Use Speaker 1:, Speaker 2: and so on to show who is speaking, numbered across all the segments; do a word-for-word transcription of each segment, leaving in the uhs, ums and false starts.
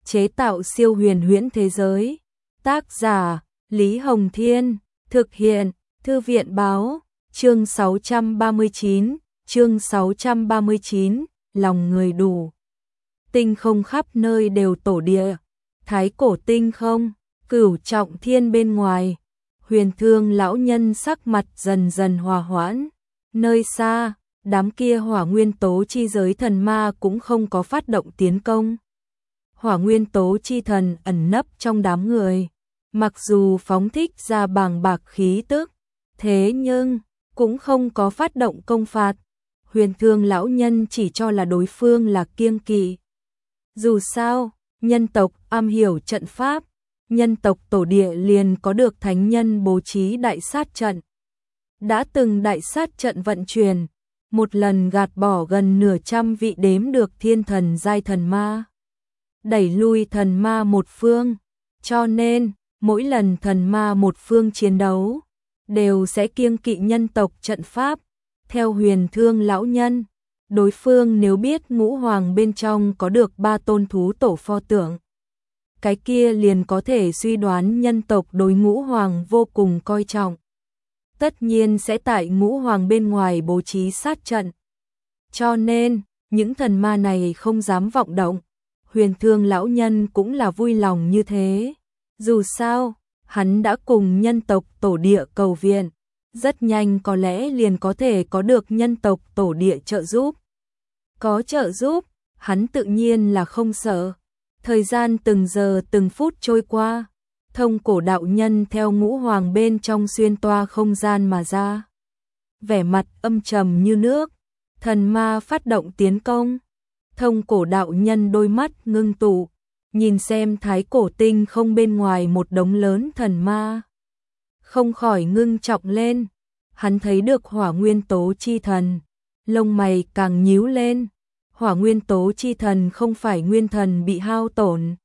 Speaker 1: chế tạo siêu huyền huyễn thế giới. Tác giả Lý Hồng Thiên, thực hiện Thư viện Báo, chương sáu trăm ba mươi chín, chương sáu trăm ba mươi chín, lòng người đủ. Tinh không khắp nơi đều tổ địa, thái cổ tinh không, Cửu Trọng Thiên bên ngoài. Huyền Thương lão nhân sắc mặt dần dần hòa hoãn, nơi xa, đám kia hỏa nguyên tố chi giới thần ma cũng không có phát động tiến công. Hỏa nguyên tố chi thần ẩn nấp trong đám người, mặc dù phóng thích ra bàng bạc khí tức, thế nhưng cũng không có phát động công phạt. Huyền Thương lão nhân chỉ cho là đối phương là kiêng kỵ. Dù sao, nhân tộc am hiểu trận pháp, nhân tộc tổ địa liền có được thánh nhân bố trí đại sát trận. Đã từng đại sát trận vận chuyển, một lần gạt bỏ gần nửa trăm vị đếm được thiên thần giai thần ma, đẩy lui thần ma một phương, cho nên mỗi lần thần ma một phương chiến đấu đều sẽ kiêng kỵ nhân tộc trận pháp. Theo Huyền Thương lão nhân, đối phương nếu biết ngũ hoàng bên trong có được ba tôn thú tổ pho tượng, cái kia liền có thể suy đoán nhân tộc đối ngũ hoàng vô cùng coi trọng. Tất nhiên sẽ tại ngũ hoàng bên ngoài bố trí sát trận. Cho nên, những thần ma này không dám vọng động. Huyền Thương lão nhân cũng là vui lòng như thế. Dù sao, hắn đã cùng nhân tộc tổ địa cầu viện, rất nhanh có lẽ liền có thể có được nhân tộc tổ địa trợ giúp. Có trợ giúp, hắn tự nhiên là không sợ. Thời gian từng giờ từng phút trôi qua, Thông Cổ đạo nhân theo ngũ hoàng bên trong xuyên toa không gian mà ra. Vẻ mặt âm trầm như nước, thần ma phát động tiến công. Thông Cổ đạo nhân đôi mắt ngưng tụ, nhìn xem thái cổ tinh không bên ngoài một đống lớn thần ma. Không khỏi ngưng trọng lên, hắn thấy được hỏa nguyên tố chi thần, lông mày càng nhíu lên. Hỏa nguyên tố chi thần không phải nguyên thần bị hao tổn.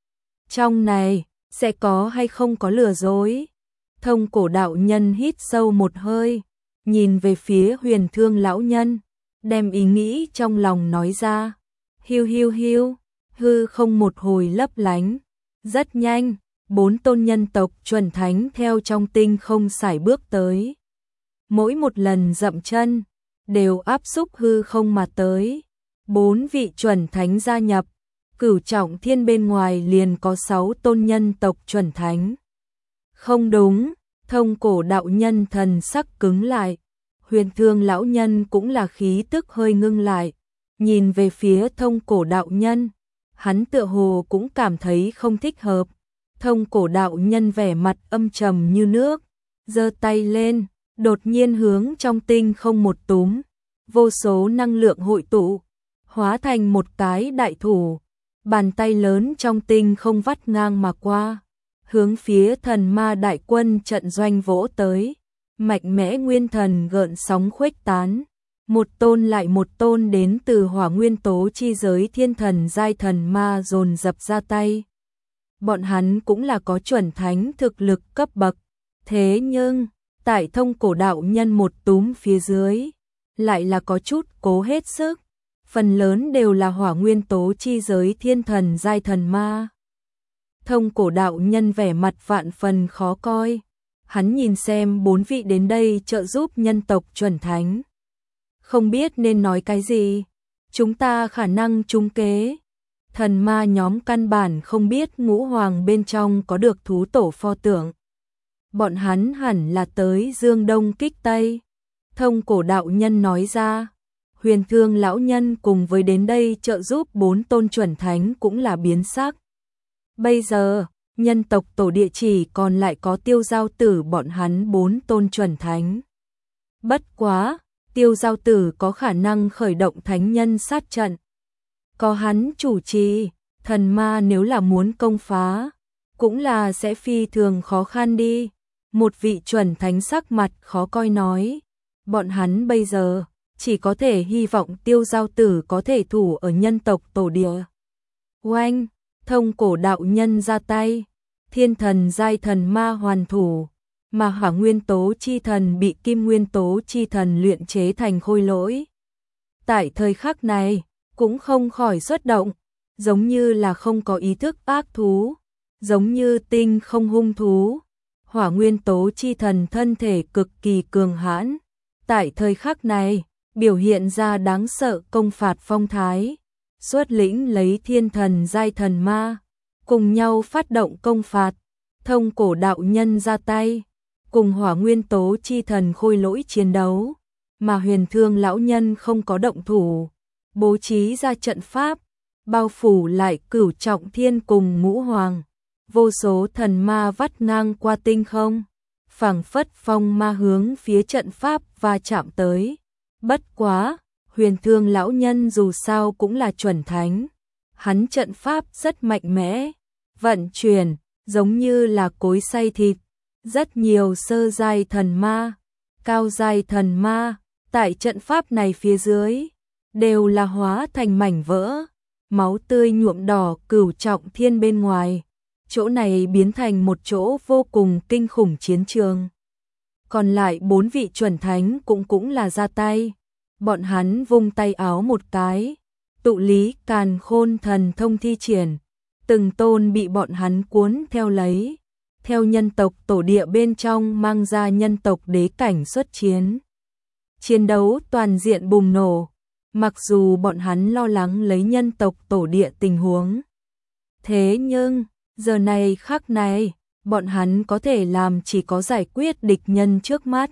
Speaker 1: Trong này, sẽ có hay không có lừa dối? Thông Cổ đạo nhân hít sâu một hơi, nhìn về phía Huyền Thương lão nhân, đem ý nghĩ trong lòng nói ra. Hiu hiu hiu, hư không một hồi lấp lánh. Rất nhanh, bốn tôn nhân tộc chuẩn thánh theo trong tinh không sải bước tới. Mỗi một lần dậm chân, đều áp xúc hư không mà tới. Bốn vị chuẩn thánh gia nhập, Cửu Trọng Thiên bên ngoài liền có sáu tôn nhân tộc chuẩn thánh. Không đúng, Thông Cổ đạo nhân thần sắc cứng lại. Huyền Thương lão nhân cũng là khí tức hơi ngưng lại, nhìn về phía Thông Cổ đạo nhân, hắn tựa hồ cũng cảm thấy không thích hợp. Thông Cổ đạo nhân vẻ mặt âm trầm như nước, giơ tay lên, đột nhiên hướng trong tinh không một túm, vô số năng lượng hội tụ, hóa thành một cái đại thủ, bàn tay lớn trong tinh không vắt ngang mà qua, hướng phía thần ma đại quân trận doanh vỗ tới. Mạnh mẽ nguyên thần gợn sóng khuếch tán, một tôn lại một tôn đến từ hỏa nguyên tố chi giới thiên thần giai thần ma dồn dập ra tay. Bọn hắn cũng là có chuẩn thánh thực lực cấp bậc, thế nhưng tại Thông Cổ đạo nhân một túm phía dưới, lại là có chút cố hết sức. Phần lớn đều là hỏa nguyên tố chi giới thiên thần giai thần ma. Thông Cổ đạo nhân vẻ mặt vạn phần khó coi. Hắn nhìn xem bốn vị đến đây trợ giúp nhân tộc chuẩn thánh, không biết nên nói cái gì. Chúng ta khả năng trúng kế. Thần ma nhóm căn bản không biết ngũ hoàng bên trong có được thú tổ pho tượng. Bọn hắn hẳn là tới dương đông kích tây. Thông Cổ đạo nhân nói ra. Huyền Thương lão nhân cùng với đến đây trợ giúp bốn tôn chuẩn thánh cũng là biến sắc. Bây giờ, nhân tộc tổ địa chỉ còn lại có Tiêu Giao Tử bọn hắn bốn tôn chuẩn thánh. Bất quá, Tiêu Giao Tử có khả năng khởi động thánh nhân sát trận. Có hắn chủ trì, thần ma nếu là muốn công phá, cũng là sẽ phi thường khó khăn đi. Một vị chuẩn thánh sắc mặt khó coi nói, bọn hắn bây giờ chỉ có thể hy vọng Tiêu Giao Tử có thể thủ ở nhân tộc tổ địa. Oanh, Thông Cổ đạo nhân ra tay, thiên thần giai thần ma hoàn thủ, mà hỏa nguyên tố chi thần bị kim nguyên tố chi thần luyện chế thành khôi lỗi. Tại thời khắc này, cũng không khỏi xuất động, giống như là không có ý thức ác thú, giống như tinh không hung thú. Hỏa nguyên tố chi thần thân thể cực kỳ cường hãn, tại thời khắc này, biểu hiện ra đáng sợ công phạt phong thái, xuất lĩnh lấy thiên thần giai thần ma, cùng nhau phát động công phạt, thông cổ đạo nhân ra tay, cùng hỏa nguyên tố chi thần khôi lỗi chiến đấu, mà huyền thương lão nhân không có động thủ, bố trí ra trận pháp, bao phủ lại cửu trọng thiên cùng ngũ hoàng, vô số thần ma vắt ngang qua tinh không, phảng phất phong ma hướng phía trận pháp và chạm tới. Bất quá, huyền thương lão nhân dù sao cũng là chuẩn thánh, hắn trận pháp rất mạnh mẽ, vận chuyển, giống như là cối xay thịt, rất nhiều sơ giai thần ma, cao giai thần ma, tại trận pháp này phía dưới, đều là hóa thành mảnh vỡ, máu tươi nhuộm đỏ cửu trọng thiên bên ngoài, chỗ này biến thành một chỗ vô cùng kinh khủng chiến trường. Còn lại bốn vị chuẩn thánh cũng cũng là ra tay, bọn hắn vung tay áo một cái, tụ lý càn khôn thần thông thi triển, từng tôn bị bọn hắn cuốn theo lấy, theo nhân tộc tổ địa bên trong mang ra nhân tộc đế cảnh xuất chiến. Chiến đấu toàn diện bùng nổ, mặc dù bọn hắn lo lắng lấy nhân tộc tổ địa tình huống. Thế nhưng, giờ này khắc này, bọn hắn có thể làm chỉ có giải quyết địch nhân trước mắt.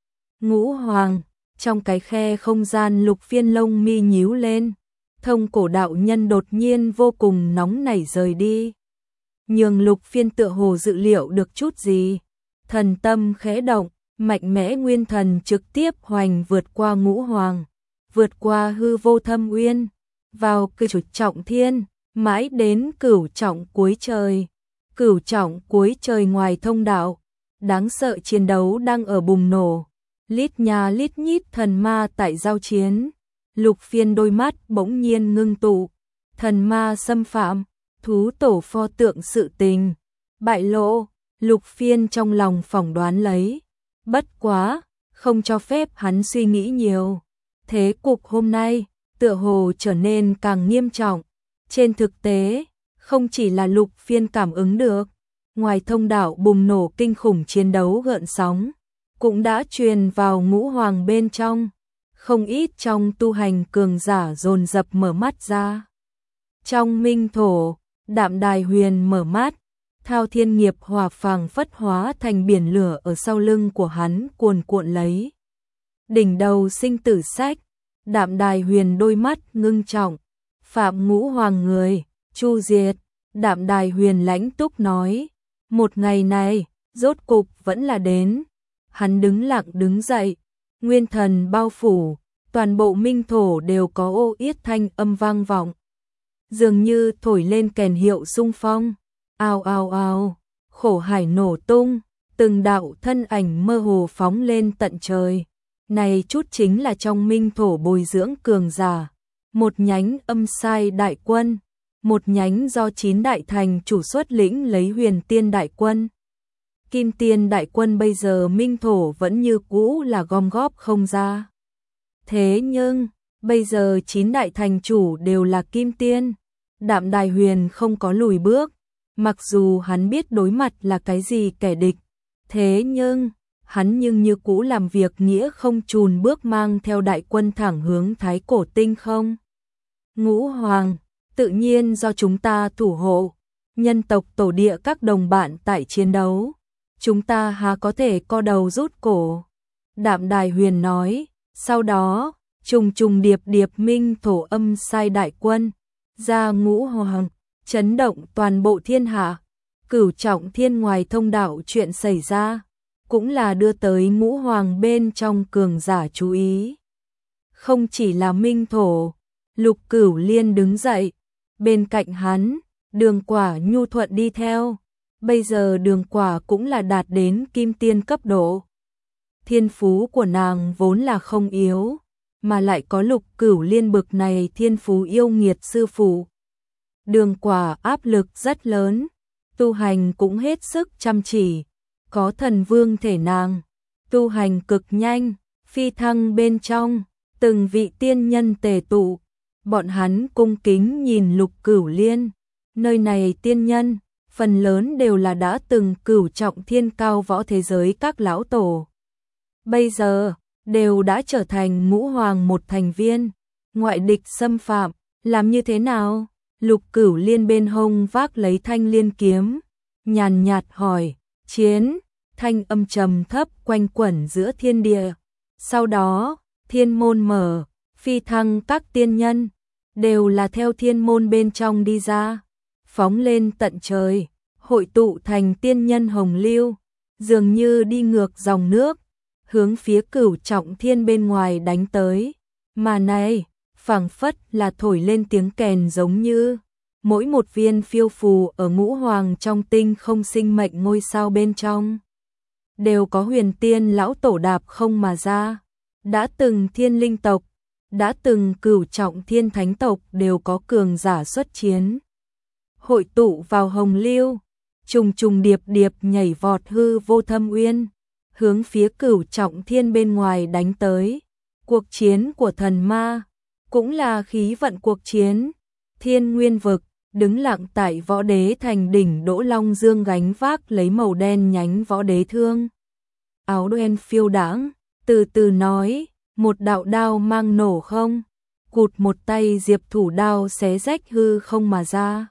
Speaker 1: Ngũ hoàng, trong cái khe không gian Lục Phiên lông mi nhíu lên, thông cổ đạo nhân đột nhiên vô cùng nóng nảy rời đi. Nhưng Lục Phiên tựa hồ dự liệu được chút gì, thần tâm khẽ động, mạnh mẽ nguyên thần trực tiếp hoành vượt qua ngũ hoàng, vượt qua hư vô thâm uyên, vào cửu trọng thiên, mãi đến cửu trọng cuối trời. Cửu trọng cuối trời ngoài thông đạo, đáng sợ chiến đấu đang ở bùng nổ, lít nhà lít nhít thần ma tại giao chiến. Lục Phiên đôi mắt bỗng nhiên ngưng tụ, thần ma xâm phạm, thú tổ pho tượng sự tình, bại lộ. Lục Phiên trong lòng phỏng đoán lấy, bất quá, không cho phép hắn suy nghĩ nhiều. Thế cục hôm nay, tựa hồ trở nên càng nghiêm trọng. Trên thực tế, không chỉ là Lục Phiên cảm ứng được, ngoài thông đạo bùng nổ kinh khủng chiến đấu gợn sóng, cũng đã truyền vào ngũ hoàng bên trong, không ít trong tu hành cường giả dồn dập mở mắt ra. Trong minh thổ, Đạm Đài Huyền mở mắt, thao thiên nghiệp hỏa phảng phất hóa thành biển lửa ở sau lưng của hắn cuồn cuộn lấy. Đỉnh đầu sinh tử sách, Đạm Đài Huyền đôi mắt ngưng trọng, phạm ngũ hoàng người, chu diệt. Đạm Đài Huyền lãnh túc nói, một ngày này, rốt cục vẫn là đến. Hắn đứng lặng đứng dậy, nguyên thần bao phủ, toàn bộ minh thổ đều có ô yết thanh âm vang vọng. Dường như thổi lên kèn hiệu xung phong, ao ao ao, khổ hải nổ tung, từng đạo thân ảnh mơ hồ phóng lên tận trời. Này chút chính là trong minh thổ bồi dưỡng cường giả, một nhánh âm sai đại quân, một nhánh do chín đại thành chủ xuất lĩnh lấy huyền tiên đại quân. Kim tiên đại quân bây giờ minh thổ vẫn như cũ là gom góp không ra. Thế nhưng, bây giờ chín đại thành chủ đều là kim tiên. Đạm Đài Huyền không có lùi bước, mặc dù hắn biết đối mặt là cái gì kẻ địch. Thế nhưng, hắn nhưng như cũ làm việc nghĩa không chùn bước mang theo đại quân thẳng hướng Thái Cổ Tinh không. Ngũ hoàng, tự nhiên do chúng ta thủ hộ, nhân tộc tổ địa các đồng bạn tại chiến đấu, chúng ta há có thể co đầu rút cổ. Đạm Đài Huyền nói, sau đó, trùng trùng điệp điệp minh thổ âm sai đại quân, ra ngũ hoàng, chấn động toàn bộ thiên hạ. Cửu trọng thiên ngoài thông đạo chuyện xảy ra, cũng là đưa tới ngũ hoàng bên trong cường giả chú ý. Không chỉ là minh thổ, Lục Cửu Liên đứng dậy, bên cạnh hắn, Đường Quả nhu thuận đi theo. Bây giờ Đường Quả cũng là đạt đến kim tiên cấp độ. Thiên phú của nàng vốn là không yếu, mà lại có Lục Cửu Liên bực này thiên phú yêu nghiệt sư phụ. Đường Quả áp lực rất lớn, tu hành cũng hết sức chăm chỉ, có thần vương thể nàng, tu hành cực nhanh, phi thăng bên trong, từng vị tiên nhân tề tụ, Bọn hắn cung kính nhìn Lục Cửu Liên, nơi này tiên nhân, phần lớn đều là đã từng cửu trọng thiên cao võ thế giới các lão tổ. Bây giờ, đều đã trở thành ngũ hoàng một thành viên, ngoại địch xâm phạm, làm như thế nào? Lục Cửu Liên bên hông vác lấy thanh liên kiếm, nhàn nhạt hỏi, chiến, thanh âm trầm thấp quanh quẩn giữa thiên địa. Sau đó, thiên môn mở, phi thăng các tiên nhân, đều là theo thiên môn bên trong đi ra, phóng lên tận trời, hội tụ thành tiên nhân hồng lưu, dường như đi ngược dòng nước, hướng phía cửu trọng thiên bên ngoài đánh tới. Mà này, phảng phất là thổi lên tiếng kèn giống như mỗi một viên phiêu phù ở ngũ hoàng trong tinh không sinh mệnh ngôi sao bên trong. Đều có huyền tiên lão tổ đạp không mà ra, đã từng thiên linh tộc, đã từng cửu trọng thiên thánh tộc đều có cường giả xuất chiến. Hội tụ vào hồng lưu, trùng trùng điệp điệp nhảy vọt hư vô thâm uyên, hướng phía cửu trọng thiên bên ngoài đánh tới. Cuộc chiến của thần ma, cũng là khí vận cuộc chiến. Thiên nguyên vực, đứng lặng tại võ đế thành đỉnh Đỗ Long Dương gánh vác lấy màu đen nhánh võ đế thương. Áo đen phiêu đãng, từ từ nói, một đạo đao mang nổ không, cụt một tay diệp thủ đao xé rách hư không mà ra.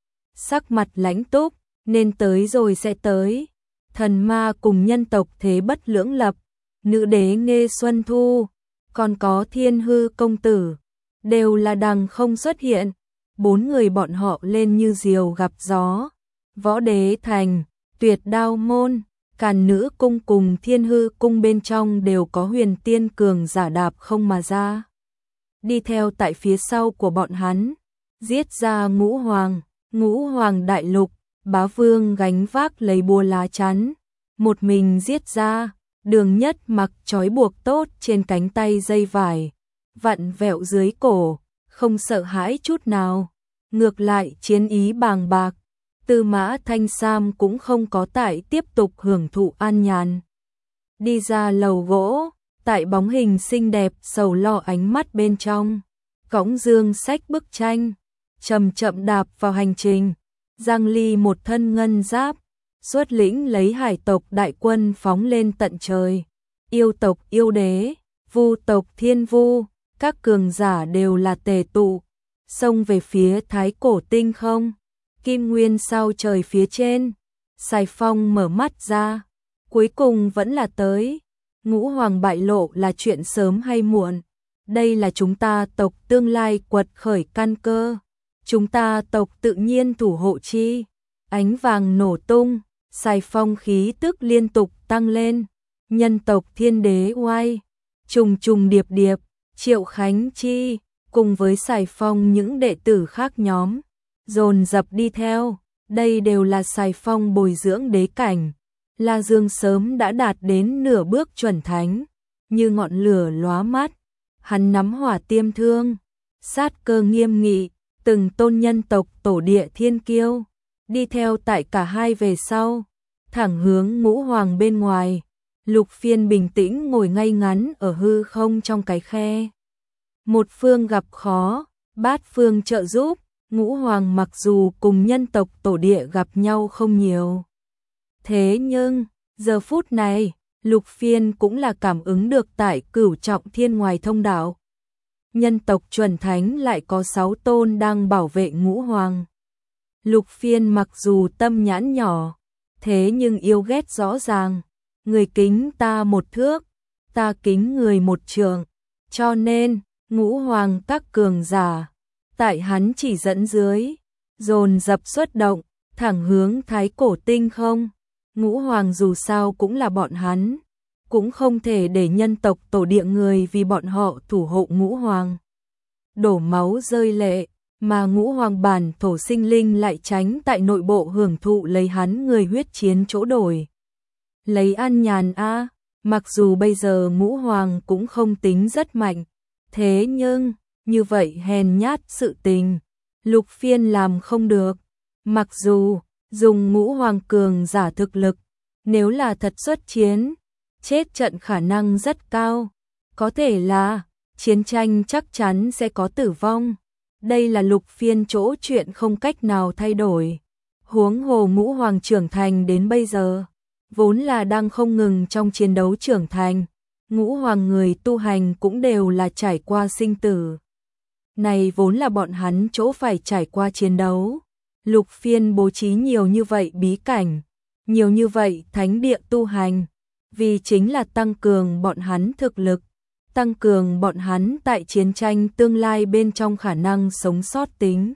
Speaker 1: Sắc mặt lãnh túc, nên tới rồi sẽ tới. Thần ma cùng nhân tộc thế bất lưỡng lập, nữ đế Nghê Xuân Thu, còn có thiên hư công tử, đều là đằng không xuất hiện. Bốn người bọn họ lên như diều gặp gió. Võ đế thành, tuyệt đao môn, Càn nữ cung cùng thiên hư cung bên trong đều có huyền tiên cường giả đạp không mà ra. Đi theo tại phía sau của bọn hắn, giết ra ngũ hoàng, ngũ hoàng đại lục, bá vương gánh vác lấy búa lá chắn. Một mình giết ra, Đường Nhất mặc trói buộc tốt trên cánh tay dây vải, vặn vẹo dưới cổ, không sợ hãi chút nào. Ngược lại chiến ý bàng bạc, Tư Mã Thanh Sam cũng không có tại tiếp tục hưởng thụ an nhàn. Đi ra lầu gỗ, tại bóng hình xinh đẹp sầu lo ánh mắt bên trong, cõng dương sách bức tranh, chậm chậm đạp vào hành trình. Giang Ly một thân ngân giáp, xuất lĩnh lấy hải tộc đại quân phóng lên tận trời. Yêu tộc yêu đế, vu tộc thiên vu, các cường giả đều là tề tụ, xông về phía thái cổ tinh không. Kim nguyên sao trời phía trên, Sài Phong mở mắt ra, cuối cùng vẫn là tới. Ngũ hoàng bại lộ là chuyện sớm hay muộn, đây là chúng ta tộc tương lai quật khởi căn cơ, chúng ta tộc tự nhiên thủ hộ chi. Ánh vàng nổ tung, Sài Phong khí tức liên tục tăng lên. Nhân tộc thiên đế oai, trùng trùng điệp điệp, Triệu Khánh Chi, cùng với Sài Phong những đệ tử khác nhóm, dồn dập đi theo. Đây đều là Sài Phong bồi dưỡng đế cảnh. La Dương sớm đã đạt đến nửa bước chuẩn thánh, như ngọn lửa lóa mắt. Hắn nắm hỏa tiêm thương, sát cơ nghiêm nghị, từng tôn nhân tộc tổ địa thiên kiêu, đi theo tại cả hai về sau, thẳng hướng ngũ hoàng bên ngoài. Lục Phiên bình tĩnh ngồi ngay ngắn ở hư không trong cái khe. Một phương gặp khó, bát phương trợ giúp. Ngũ hoàng mặc dù cùng nhân tộc tổ địa gặp nhau không nhiều, thế nhưng giờ phút này Lục Phiên cũng là cảm ứng được tại cửu trọng thiên ngoài thông đạo, nhân tộc chuẩn thánh lại có sáu tôn đang bảo vệ ngũ hoàng. Lục Phiên mặc dù tâm nhãn nhỏ, thế nhưng yêu ghét rõ ràng. Người kính ta một thước, ta kính người một trượng, cho nên ngũ hoàng các cường giả tại hắn chỉ dẫn dưới, dồn dập xuất động, thẳng hướng thái cổ tinh không. Ngũ hoàng dù sao cũng là bọn hắn, cũng không thể để nhân tộc tổ địa người vì bọn họ thủ hộ ngũ hoàng đổ máu rơi lệ, mà ngũ hoàng bản thổ sinh linh lại tránh tại nội bộ hưởng thụ lấy hắn người huyết chiến chỗ đổi. Lấy an nhàn a, à, mặc dù bây giờ ngũ hoàng cũng không tính rất mạnh, thế nhưng như vậy hèn nhát sự tình, Lục Phiên làm không được. Mặc dù dùng ngũ hoàng cường giả thực lực, nếu là thật xuất chiến, chết trận khả năng rất cao, có thể là chiến tranh chắc chắn sẽ có tử vong. Đây là Lục Phiên chỗ chuyện không cách nào thay đổi. Huống hồ Ngũ Hoàng trưởng thành đến bây giờ, vốn là đang không ngừng trong chiến đấu trưởng thành. Ngũ Hoàng người tu hành cũng đều là trải qua sinh tử. Này vốn là bọn hắn chỗ phải trải qua chiến đấu. Lục Phiên bố trí nhiều như vậy bí cảnh, nhiều như vậy thánh địa tu hành, vì chính là tăng cường bọn hắn thực lực, tăng cường bọn hắn tại chiến tranh tương lai bên trong khả năng sống sót tính.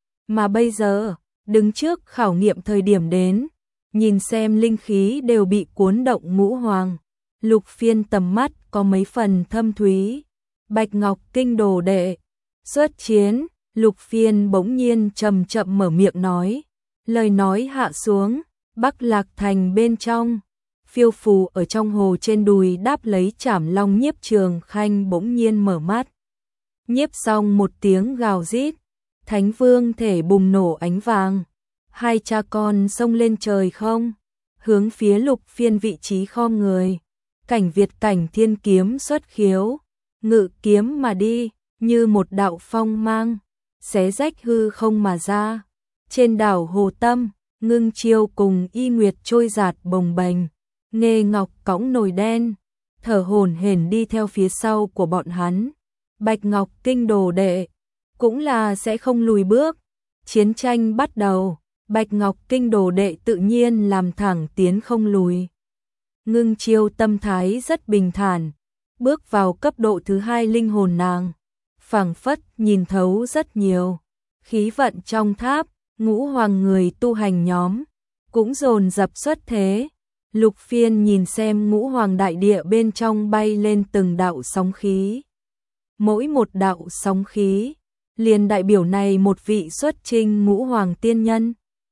Speaker 1: Mà bây giờ, đứng trước khảo nghiệm thời điểm đến, nhìn xem linh khí đều bị cuốn động Ngũ Hoàng, Lục Phiên tầm mắt có mấy phần thâm thúy. Bạch Ngọc Kinh đồ đệ, xuất chiến. Lục Phiên bỗng nhiên chậm chậm mở miệng nói, lời nói hạ xuống, Bắc Lạc Thành bên trong, phiêu phù ở trong hồ trên đùi đáp lấy Trảm Long Nhiếp Trường Khanh bỗng nhiên mở mắt. Nhiếp xong một tiếng gào rít, Thánh Vương thể bùng nổ ánh vàng, hai cha con xông lên trời không, hướng phía Lục Phiên vị trí khom người, cảnh Việt cảnh thiên kiếm xuất khiếu, ngự kiếm mà đi, như một đạo phong mang, xé rách hư không mà ra. Trên đảo Hồ Tâm, Ngưng Chiêu cùng Y Nguyệt trôi giạt bồng bềnh, Nghê Ngọc cõng nồi đen, thở hổn hển đi theo phía sau của bọn hắn. Bạch Ngọc Kinh đồ đệ cũng là sẽ không lùi bước. Chiến tranh bắt đầu, Bạch Ngọc Kinh đồ đệ tự nhiên làm thẳng tiến không lùi. Ngưng Chiêu tâm thái rất bình thản, bước vào cấp độ thứ hai linh hồn nàng, phảng phất nhìn thấu rất nhiều. Khí vận trong tháp, Ngũ Hoàng người tu hành nhóm cũng dồn dập xuất thế. Lục Phiên nhìn xem Ngũ Hoàng đại địa bên trong bay lên từng đạo sóng khí. Mỗi một đạo sóng khí liền đại biểu này một vị xuất chinh Ngũ Hoàng tiên nhân.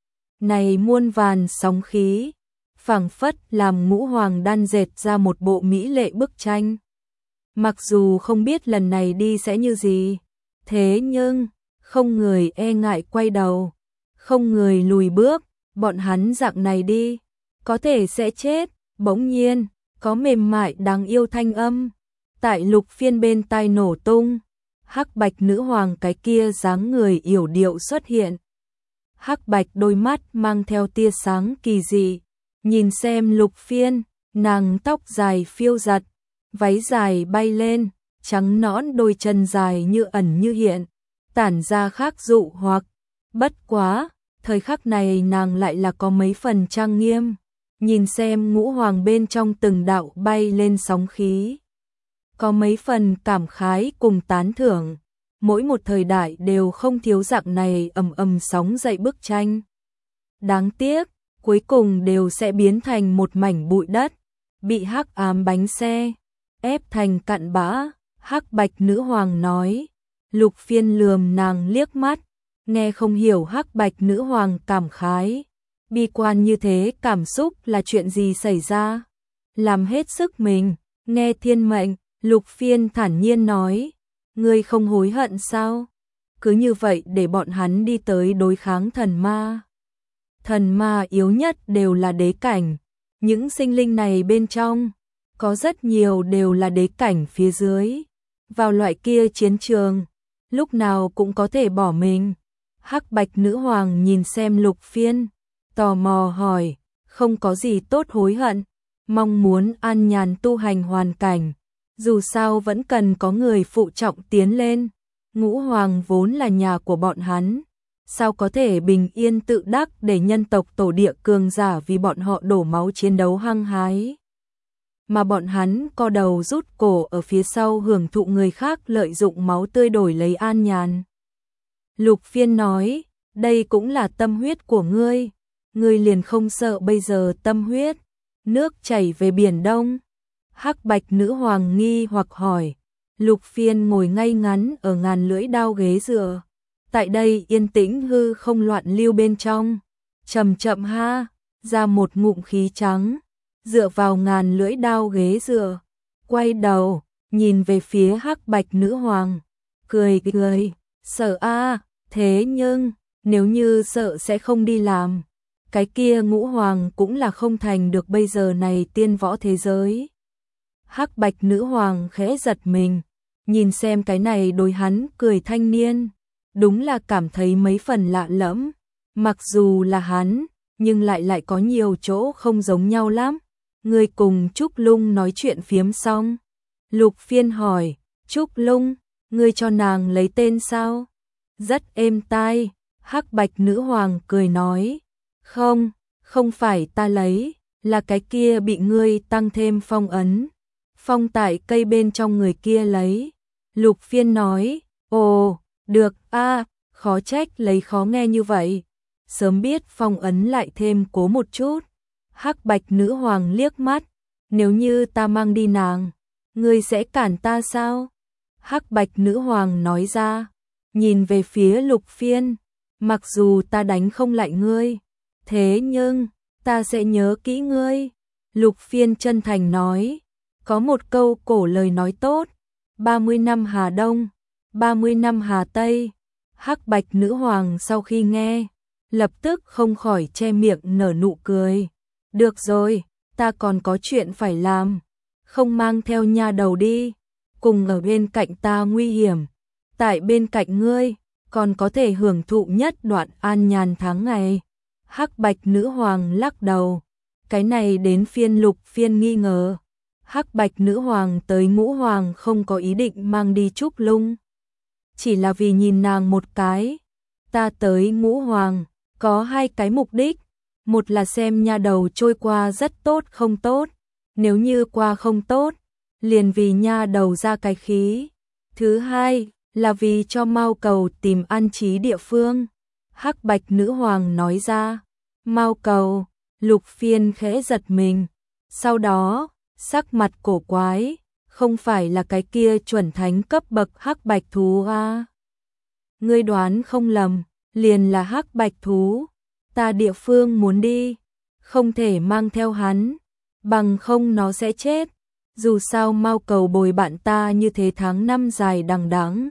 Speaker 1: Này muôn vàn sóng khí, phảng phất làm Ngũ Hoàng đan dệt ra một bộ mỹ lệ bức tranh. Mặc dù không biết lần này đi sẽ như gì, thế nhưng không người e ngại quay đầu, không người lùi bước, bọn hắn dạng này đi, có thể sẽ chết. Bỗng nhiên, có mềm mại đáng yêu thanh âm tại Lục Phiên bên tai nổ tung. Hắc Bạch nữ hoàng cái kia dáng người yểu điệu xuất hiện. Hắc Bạch đôi mắt mang theo tia sáng kỳ dị, nhìn xem Lục Phiên, nàng tóc dài phiêu giật, váy dài bay lên, trắng nõn đôi chân dài như ẩn như hiện, tản ra khác dụ hoặc. Bất quá, thời khắc này nàng lại là có mấy phần trang nghiêm, nhìn xem Ngũ Hoàng bên trong từng đạo bay lên sóng khí. Có mấy phần cảm khái cùng tán thưởng, mỗi một thời đại đều không thiếu dạng này ầm ầm sóng dậy bức tranh. Đáng tiếc, cuối cùng đều sẽ biến thành một mảnh bụi đất, bị hắc ám bánh xe ép thành cặn bã. Hắc Bạch nữ hoàng nói. Lục Phiên lườm nàng liếc mắt, nghe không hiểu Hắc Bạch nữ hoàng cảm khái. Bi quan như thế cảm xúc là chuyện gì xảy ra? Làm hết sức mình, nghe thiên mệnh. Lục Phiên thản nhiên nói, ngươi không hối hận sao? Cứ như vậy để bọn hắn đi tới đối kháng thần ma. Thần ma yếu nhất đều là đế cảnh, những sinh linh này bên trong, có rất nhiều đều là đế cảnh phía dưới. Vào loại kia chiến trường, lúc nào cũng có thể bỏ mình. Hắc Bạch nữ hoàng nhìn xem Lục Phiên, tò mò hỏi, không có gì tốt hối hận, mong muốn an nhàn tu hành hoàn cảnh. Dù sao vẫn cần có người phụ trọng tiến lên. Ngũ Hoàng vốn là nhà của bọn hắn, sao có thể bình yên tự đắc để nhân tộc tổ địa cường giả vì bọn họ đổ máu chiến đấu hăng hái. Mà bọn hắn co đầu rút cổ ở phía sau hưởng thụ người khác lợi dụng máu tươi đổi lấy an nhàn. Lục Phiên nói, đây cũng là tâm huyết của ngươi, ngươi liền không sợ bây giờ tâm huyết, nước chảy về biển Đông. Hắc Bạch nữ hoàng nghi hoặc hỏi. Lục Phiên ngồi ngay ngắn ở ngàn lưỡi đao ghế dựa. Tại đây yên tĩnh hư không loạn lưu bên trong. Chậm chậm ha, ra một ngụm khí trắng, dựa vào ngàn lưỡi đao ghế dựa. Quay đầu, nhìn về phía Hắc Bạch nữ hoàng. Cười cười, sợ a, thế nhưng, nếu như sợ sẽ không đi làm. Cái kia Ngũ Hoàng cũng là không thành được bây giờ này tiên võ thế giới. Hắc Bạch nữ hoàng khẽ giật mình, nhìn xem cái này đối hắn cười thanh niên, đúng là cảm thấy mấy phần lạ lẫm. Mặc dù là hắn, nhưng lại lại có nhiều chỗ không giống nhau lắm. Người cùng Trúc Lung nói chuyện phiếm xong. Lục Phiên hỏi, Trúc Lung, ngươi cho nàng lấy tên sao? Rất êm tai, Hắc Bạch Nữ Hoàng cười nói, không, không phải ta lấy, là cái kia bị ngươi tăng thêm phong ấn. Phong tại cây bên trong người kia lấy. Lục Phiên nói, ồ, được a, khó trách lấy khó nghe như vậy. Sớm biết phong ấn lại thêm cố một chút. Hắc Bạch Nữ Hoàng liếc mắt, nếu như ta mang đi nàng, ngươi sẽ cản ta sao? Hắc Bạch Nữ Hoàng nói ra, nhìn về phía Lục Phiên, mặc dù ta đánh không lại ngươi, thế nhưng ta sẽ nhớ kỹ ngươi. Lục Phiên chân thành nói, có một câu cổ lời nói tốt, ba mươi năm Hà Đông, ba mươi năm Hà Tây. Hắc Bạch Nữ Hoàng sau khi nghe, lập tức không khỏi che miệng nở nụ cười. Được rồi, ta còn có chuyện phải làm, không mang theo nha đầu đi, cùng ở bên cạnh ta nguy hiểm, tại bên cạnh ngươi, còn có thể hưởng thụ nhất đoạn an nhàn tháng ngày. Hắc Bạch Nữ Hoàng lắc đầu, cái này đến phiên Lục Phiên nghi ngờ. Hắc Bạch Nữ Hoàng tới Ngũ Hoàng không có ý định mang đi Trúc Lung, chỉ là vì nhìn nàng một cái. Ta tới Ngũ Hoàng có hai cái mục đích, một là xem nha đầu trôi qua rất tốt không tốt, nếu như qua không tốt, liền vì nha đầu ra cái khí. Thứ hai là vì cho Mao Cầu tìm an trí địa phương. Hắc Bạch Nữ Hoàng nói ra. Mao Cầu, Lục Phiên khẽ giật mình, sau đó sắc mặt cổ quái, không phải là cái kia chuẩn thánh cấp bậc hắc bạch thú a? Ngươi đoán không lầm, liền là hắc bạch thú. Ta địa phương muốn đi, không thể mang theo hắn, bằng không nó sẽ chết. Dù sao Mao Cầu bồi bạn ta như thế tháng năm dài đằng đẵng,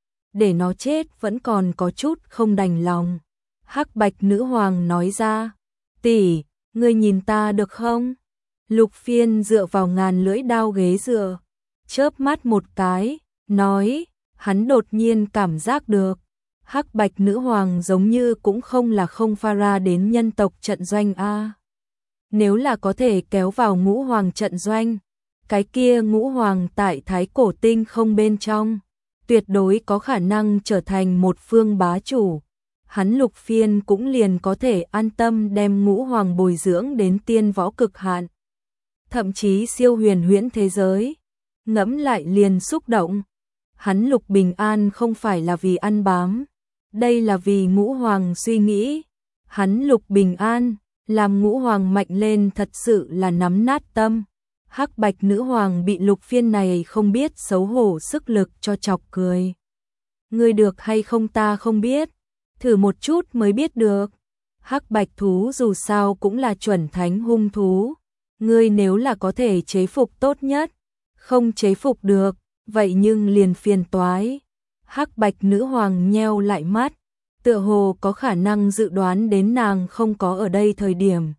Speaker 1: để nó chết vẫn còn có chút không đành lòng. Hắc Bạch Nữ Hoàng nói ra, tỷ, ngươi nhìn ta được không? Lục Phiên dựa vào ngàn lưỡi đao ghế dựa, chớp mắt một cái, nói, hắn đột nhiên cảm giác được, Hắc Bạch Nữ Hoàng giống như cũng không là không pha ra đến nhân tộc trận doanh a. Nếu là có thể kéo vào Ngũ Hoàng trận doanh, cái kia Ngũ Hoàng tại Thái Cổ Tinh không bên trong, tuyệt đối có khả năng trở thành một phương bá chủ. Hắn Lục Phiên cũng liền có thể an tâm đem Ngũ Hoàng bồi dưỡng đến tiên võ cực hạn, thậm chí siêu huyền huyễn thế giới. Ngẫm lại liền xúc động. Hắn Lục Bình An không phải là vì ăn bám, đây là vì Ngũ Hoàng suy nghĩ. Hắn Lục Bình An làm Ngũ Hoàng mạnh lên thật sự là nắm nát tâm. Hắc Bạch Nữ Hoàng bị Lục Phiên này không biết xấu hổ sức lực cho chọc cười. Ngươi được hay không ta không biết, thử một chút mới biết được. Hắc Bạch thú dù sao cũng là chuẩn thánh hung thú, ngươi nếu là có thể chế phục tốt nhất, không chế phục được, vậy nhưng liền phiền toái. Hắc Bạch Nữ Hoàng nheo lại mắt, tựa hồ có khả năng dự đoán đến nàng không có ở đây thời điểm.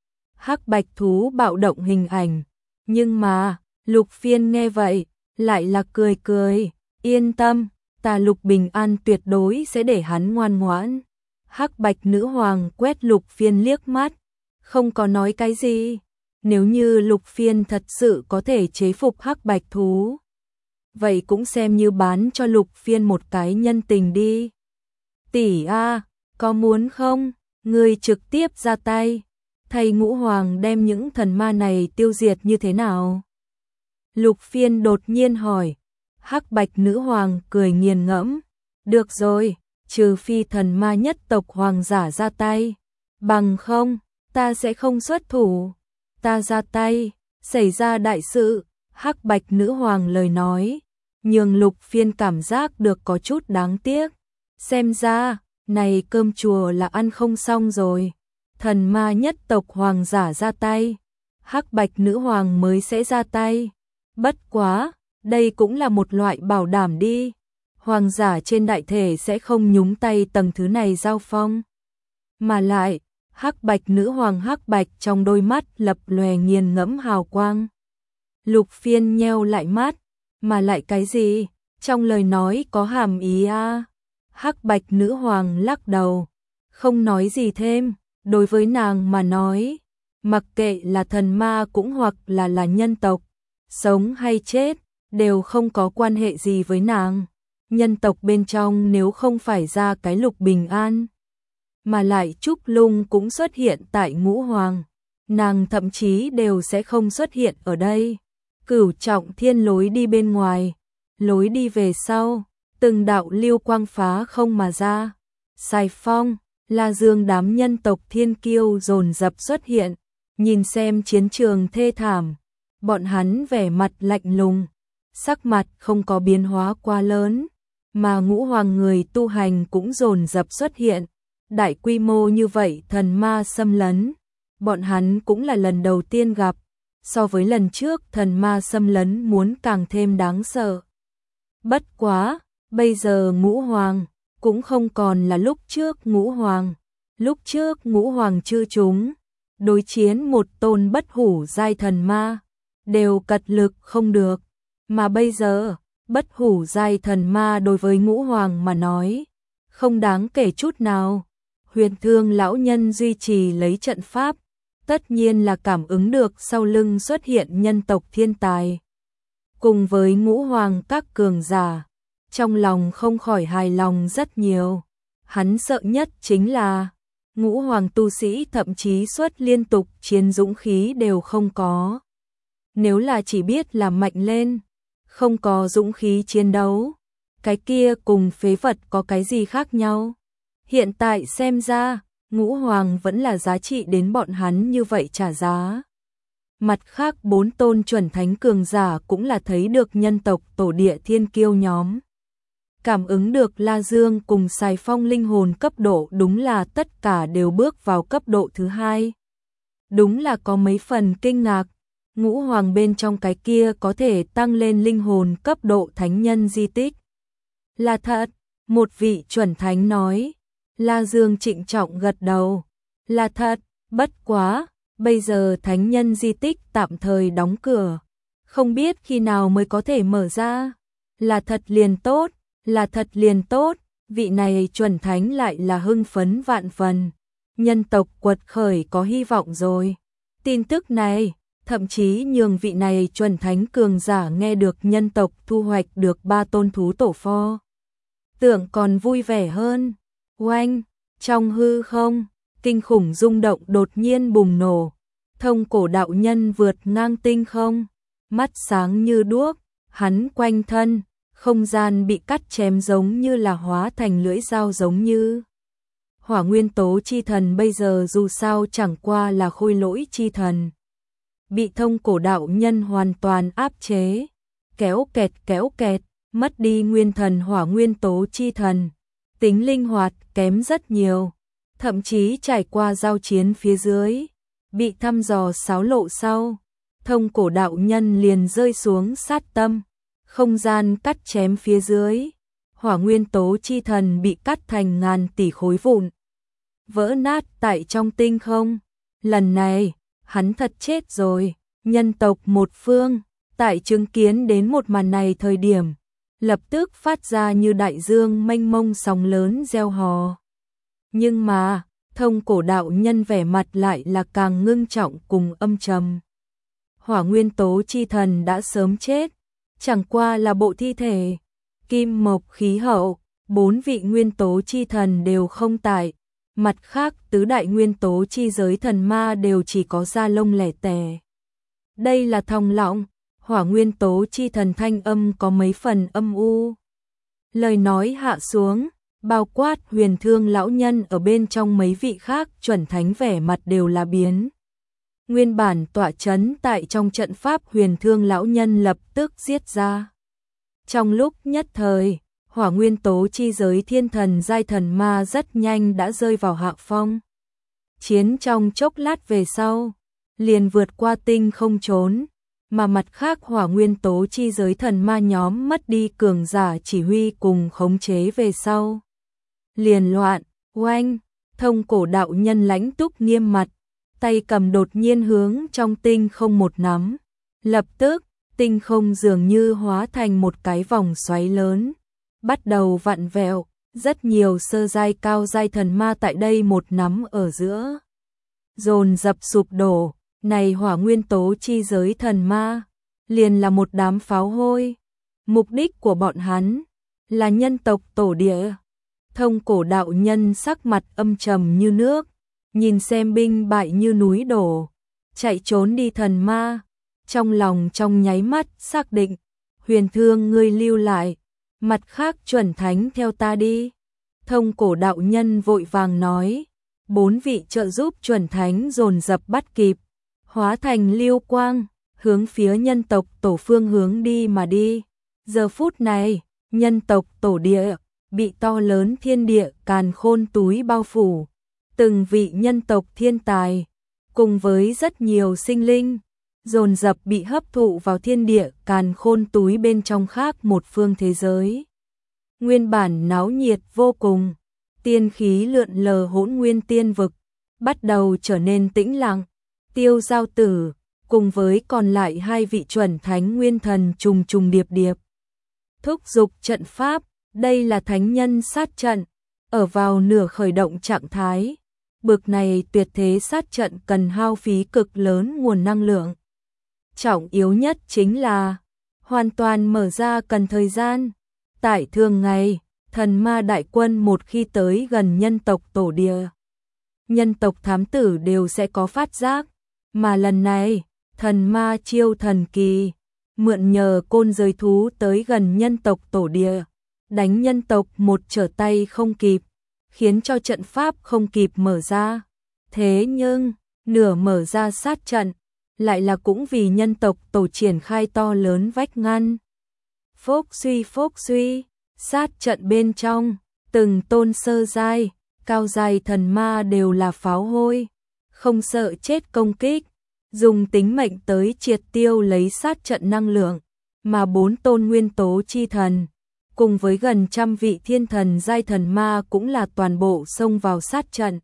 Speaker 1: Hắc Bạch thú bạo động hình ảnh, nhưng mà, Lục Phiên nghe vậy, lại là cười cười, yên tâm, ta Lục Bình An tuyệt đối sẽ để hắn ngoan ngoãn. Hắc Bạch Nữ Hoàng quét Lục Phiên liếc mắt, không có nói cái gì. Nếu như Lục Phiên thật sự có thể chế phục Hắc Bạch thú, vậy cũng xem như bán cho Lục Phiên một cái nhân tình đi. Tỷ a, có muốn không? Ngươi trực tiếp ra tay, thay Ngũ Hoàng đem những thần ma này tiêu diệt như thế nào? Lục Phiên đột nhiên hỏi. Hắc Bạch Nữ Hoàng cười nghiền ngẫm, được rồi, trừ phi thần ma nhất tộc hoàng giả ra tay, bằng không, ta sẽ không xuất thủ. Ta ra tay, xảy ra đại sự. Hắc Bạch Nữ Hoàng lời nói, nhường Lục Phiên cảm giác được có chút đáng tiếc. Xem ra, này cơm chùa là ăn không xong rồi. Thần ma nhất tộc hoàng giả ra tay, Hắc Bạch Nữ Hoàng mới sẽ ra tay. Bất quá, đây cũng là một loại bảo đảm đi. Hoàng giả trên đại thể sẽ không nhúng tay tầng thứ này giao phong. Mà lại, Hắc Bạch Nữ Hoàng hắc bạch trong đôi mắt lập lòe nghiền ngẫm hào quang. Lục Phiên nheo lại mắt, mà lại cái gì? Trong lời nói có hàm ý a. Hắc Bạch nữ hoàng lắc đầu, không nói gì thêm, đối với nàng mà nói, mặc kệ là thần ma cũng hoặc là là nhân tộc, sống hay chết, đều không có quan hệ gì với nàng. Nhân tộc bên trong nếu không phải ra cái Lục Bình An, mà lại Trúc Lung cũng xuất hiện tại Ngũ Hoàng, nàng thậm chí đều sẽ không xuất hiện ở đây. Cửu Trọng Thiên lối đi bên ngoài, lối đi về sau, từng đạo lưu quang phá không mà ra. Sài Phong, La Dương đám nhân tộc thiên kiêu dồn dập xuất hiện, nhìn xem chiến trường thê thảm, bọn hắn vẻ mặt lạnh lùng, sắc mặt không có biến hóa quá lớn, mà Ngũ Hoàng người tu hành cũng dồn dập xuất hiện. Đại quy mô như vậy thần ma xâm lấn, bọn hắn cũng là lần đầu tiên gặp, so với lần trước thần ma xâm lấn muốn càng thêm đáng sợ. Bất quá, bây giờ Ngũ Hoàng cũng không còn là lúc trước Ngũ Hoàng, lúc trước Ngũ Hoàng chư chúng đối chiến một tôn bất hủ giai thần ma, đều cật lực không được, mà bây giờ, bất hủ giai thần ma đối với Ngũ Hoàng mà nói, không đáng kể chút nào. Huyền Thương lão nhân duy trì lấy trận pháp, tất nhiên là cảm ứng được sau lưng xuất hiện nhân tộc thiên tài. Cùng với Ngũ Hoàng các cường giả, trong lòng không khỏi hài lòng rất nhiều. Hắn sợ nhất chính là Ngũ Hoàng tu sĩ thậm chí xuất liên tục chiến dũng khí đều không có. Nếu là chỉ biết là mạnh lên, không có dũng khí chiến đấu, cái kia cùng phế vật có cái gì khác nhau? Hiện tại xem ra, Ngũ Hoàng vẫn là giá trị đến bọn hắn như vậy trả giá. Mặt khác bốn tôn chuẩn thánh cường giả cũng là thấy được nhân tộc tổ địa thiên kiêu nhóm. Cảm ứng được La Dương cùng Sài Phong linh hồn cấp độ đúng là tất cả đều bước vào cấp độ thứ hai. Đúng là có mấy phần kinh ngạc, Ngũ Hoàng bên trong cái kia có thể tăng lên linh hồn cấp độ thánh nhân di tích. Là thật, một vị chuẩn thánh nói. La Dương trịnh trọng gật đầu, là thật, bất quá, bây giờ thánh nhân di tích tạm thời đóng cửa, không biết khi nào mới có thể mở ra. Là thật liền tốt, là thật liền tốt, vị này chuẩn thánh lại là hưng phấn vạn phần, nhân tộc quật khởi có hy vọng rồi. Tin tức này, thậm chí nhường vị này chuẩn thánh cường giả nghe được nhân tộc thu hoạch được ba tôn thú tổ pho. Tưởng còn vui vẻ hơn. Oanh, trong hư không, kinh khủng rung động đột nhiên bùng nổ, Thông Cổ đạo nhân vượt ngang tinh không, mắt sáng như đuốc, hắn quanh thân, không gian bị cắt chém giống như là hóa thành lưỡi dao giống như. Hỏa nguyên tố chi thần bây giờ dù sao chẳng qua là khôi lỗi chi thần. Bị Thông Cổ đạo nhân hoàn toàn áp chế, kéo kẹt kéo kẹt, mất đi nguyên thần hỏa nguyên tố chi thần. Tính linh hoạt kém rất nhiều, thậm chí trải qua giao chiến phía dưới, bị thăm dò xáo lộ sau, Thông Cổ đạo nhân liền rơi xuống sát tâm, không gian cắt chém phía dưới, hỏa nguyên tố chi thần bị cắt thành ngàn tỷ khối vụn, vỡ nát tại trong tinh không. Lần này, hắn thật chết rồi. Nhân tộc một phương, tại chứng kiến đến một màn này thời điểm, lập tức phát ra như đại dương mênh mông sóng lớn reo hò. Nhưng mà, Thông Cổ đạo nhân vẻ mặt lại là càng ngưng trọng cùng âm trầm. Hỏa nguyên tố chi thần đã sớm chết, chẳng qua là bộ thi thể. Kim mộc khí hậu, bốn vị nguyên tố chi thần đều không tại, mặt khác tứ đại nguyên tố chi giới thần ma đều chỉ có da lông lẻ tẻ. Đây là thong lọng, hỏa nguyên tố chi thần thanh âm có mấy phần âm u. Lời nói hạ xuống, bao quát Huyền Thương lão nhân ở bên trong mấy vị khác chuẩn thánh vẻ mặt đều là biến. Nguyên bản tọa chấn tại trong trận pháp Huyền Thương lão nhân lập tức giết ra. Trong lúc nhất thời, hỏa nguyên tố chi giới thiên thần giai thần ma rất nhanh đã rơi vào hạ phong. Chiến trong chốc lát về sau, liền vượt qua tinh không trốn, mà mặt khác hỏa nguyên tố chi giới thần ma nhóm mất đi cường giả chỉ huy cùng khống chế về sau. Liền loạn, oanh, Thông Cổ đạo nhân lãnh túc nghiêm mặt, tay cầm đột nhiên hướng trong tinh không một nắm. Lập tức, tinh không dường như hóa thành một cái vòng xoáy lớn, bắt đầu vặn vẹo, Rất nhiều sơ giai cao giai thần ma tại đây một nắm ở giữa, dồn dập sụp đổ. Này hỏa nguyên tố chi giới thần ma, liền là một đám pháo hôi. Mục đích của bọn hắn là nhân tộc tổ địa. Thông cổ đạo nhân sắc mặt âm trầm như nước, nhìn xem binh bại như núi đổ, chạy trốn đi thần ma, trong lòng trong nháy mắt xác định, Huyền Thương ngươi lưu lại, mặt khác chuẩn thánh theo ta đi. Thông cổ đạo nhân vội vàng nói, bốn vị trợ giúp chuẩn thánh dồn dập bắt kịp, hóa thành lưu quang, hướng phía nhân tộc tổ phương hướng đi mà đi. Giờ phút này, nhân tộc tổ địa bị to lớn thiên địa càn khôn túi bao phủ, từng vị nhân tộc thiên tài cùng với rất nhiều sinh linh dồn dập bị hấp thụ vào thiên địa càn khôn túi bên trong khác một phương thế giới. Nguyên bản náo nhiệt vô cùng, tiên khí lượn lờ hỗn nguyên tiên vực bắt đầu trở nên tĩnh lặng. Tiêu Giao Tử cùng với còn lại hai vị chuẩn thánh nguyên thần trùng trùng điệp điệp thúc giục trận pháp. Đây là thánh nhân sát trận, ở vào nửa khởi động trạng thái. Bực này tuyệt thế sát trận cần hao phí cực lớn nguồn năng lượng. Trọng yếu nhất chính là hoàn toàn mở ra cần thời gian. Tại thường ngày, thần ma đại quân một khi tới gần nhân tộc tổ địa, nhân tộc thám tử đều sẽ có phát giác. Mà lần này, thần ma chiêu thần kỳ, mượn nhờ côn giới thú tới gần nhân tộc tổ địa, đánh nhân tộc một trở tay không kịp, khiến cho trận pháp không kịp mở ra. Thế nhưng, nửa mở ra sát trận, lại là cũng vì nhân tộc tổ triển khai to lớn vách ngăn. Phốc suy phốc suy, sát trận bên trong, từng tôn sơ giai, cao giai thần ma đều là pháo hôi, không sợ chết công kích, dùng tính mệnh tới triệt tiêu lấy sát trận năng lượng, mà bốn tôn nguyên tố chi thần cùng với gần trăm vị thiên thần giai thần ma cũng là toàn bộ xông vào sát trận.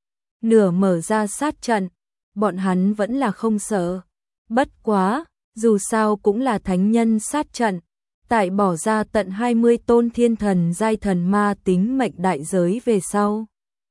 Speaker 1: Nửa mở ra sát trận, bọn hắn vẫn là không sợ. Bất quá, dù sao cũng là thánh nhân sát trận, tại bỏ ra tận hai mươi tôn thiên thần giai thần ma tính mệnh đại giới về sau.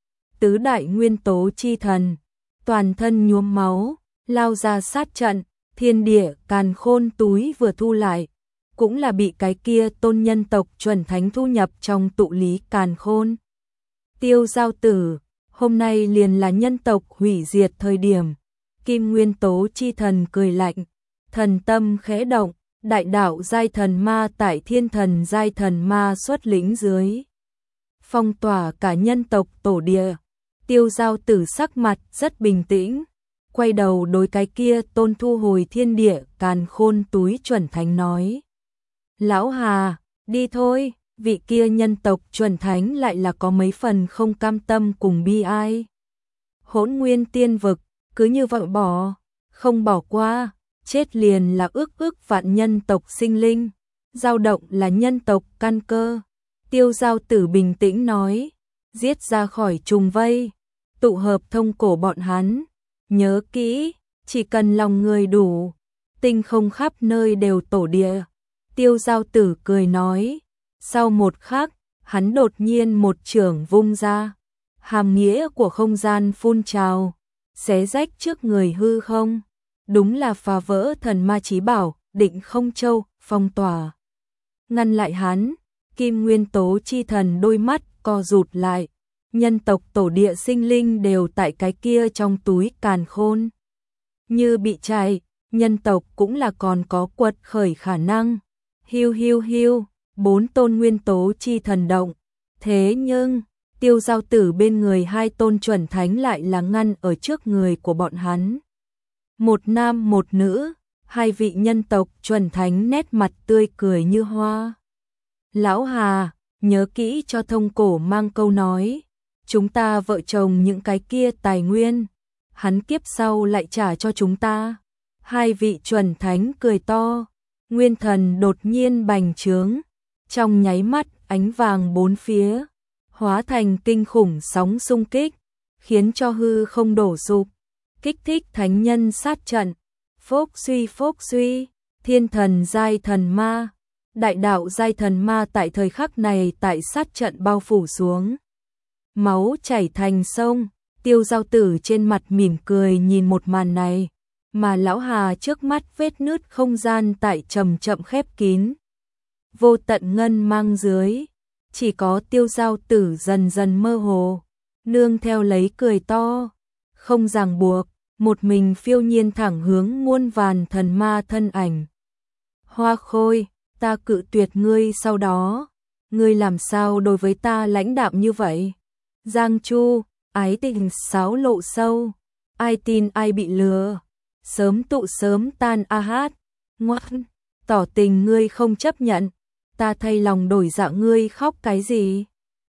Speaker 1: Tứ đại nguyên tố chi thần, toàn thân nhuốm máu, lao ra sát trận, thiên địa càn khôn túi vừa thu lại, cũng là bị cái kia tôn nhân tộc chuẩn thánh thu nhập trong tụ lý càn khôn. Tiêu Giao Tử, hôm nay liền là nhân tộc hủy diệt thời điểm. Kim nguyên tố chi thần cười lạnh, thần tâm khẽ động, đại đạo giai thần ma tại thiên thần giai thần ma xuất lĩnh dưới, phong tỏa cả nhân tộc tổ địa. Tiêu Giao Tử sắc mặt rất bình tĩnh, quay đầu đối cái kia tôn thu hồi thiên địa càn khôn túi chuẩn thánh nói, Lão Hà, đi thôi. Vị kia nhân tộc chuẩn thánh lại là có mấy phần không cam tâm cùng bi ai. Hỗn nguyên tiên vực, cứ như vậy bỏ, không bỏ qua, chết liền là ước ước vạn nhân tộc sinh linh, dao động là nhân tộc căn cơ. Tiêu Giao Tử bình tĩnh nói, giết ra khỏi trùng vây, tụ hợp thông cổ bọn hắn, nhớ kỹ, chỉ cần lòng người đủ, tinh không khắp nơi đều tổ địa. Tiêu Giao Tử cười nói. Sau một khắc, hắn đột nhiên một chưởng vung ra, hàm nghĩa của không gian phun trào, xé rách trước người hư không, đúng là phá vỡ thần ma chí bảo, Định Không Châu, phong tỏa. Ngăn lại hắn, kim nguyên tố chi thần đôi mắt co rụt lại, nhân tộc tổ địa sinh linh đều tại cái kia trong túi càn khôn. Như bị chạy, nhân tộc cũng là còn có quật khởi khả năng. Hiu hiu hiu. Bốn tôn nguyên tố chi thần động. Thế nhưng, Tiêu Giao Tử bên người hai tôn chuẩn thánh lại là ngăn ở trước người của bọn hắn. Một nam một nữ, hai vị nhân tộc chuẩn thánh nét mặt tươi cười như hoa. Lão Hà, nhớ kỹ cho thông cổ mang câu nói, chúng ta vợ chồng những cái kia tài nguyên, hắn kiếp sau lại trả cho chúng ta. Hai vị chuẩn thánh cười to, nguyên thần đột nhiên bành trướng. Trong nháy mắt, ánh vàng bốn phía, hóa thành kinh khủng sóng xung kích, khiến cho hư không đổ sụp, kích thích thánh nhân sát trận. Phốc suy phốc suy, thiên thần giai thần ma, đại đạo giai thần ma tại thời khắc này tại sát trận bao phủ xuống. Máu chảy thành sông, Tiêu Giao Tử trên mặt mỉm cười nhìn một màn này, mà lão Hà trước mắt vết nứt không gian tại chậm chậm khép kín. Vô tận ngân mang dưới, chỉ có Tiêu Giao Tử dần dần mơ hồ, nương theo lấy cười to, không ràng buộc, một mình phiêu nhiên thẳng hướng muôn vàn thần ma thân ảnh. Hoa Khôi, ta cự tuyệt ngươi sau đó, ngươi làm sao đối với ta lãnh đạm như vậy? Giang Chu, ái tình sáo lộ sâu, ai tin ai bị lừa, sớm tụ sớm tan a hát, ngoan, tỏ tình ngươi không chấp nhận, ta thay lòng đổi dạ ngươi khóc cái gì?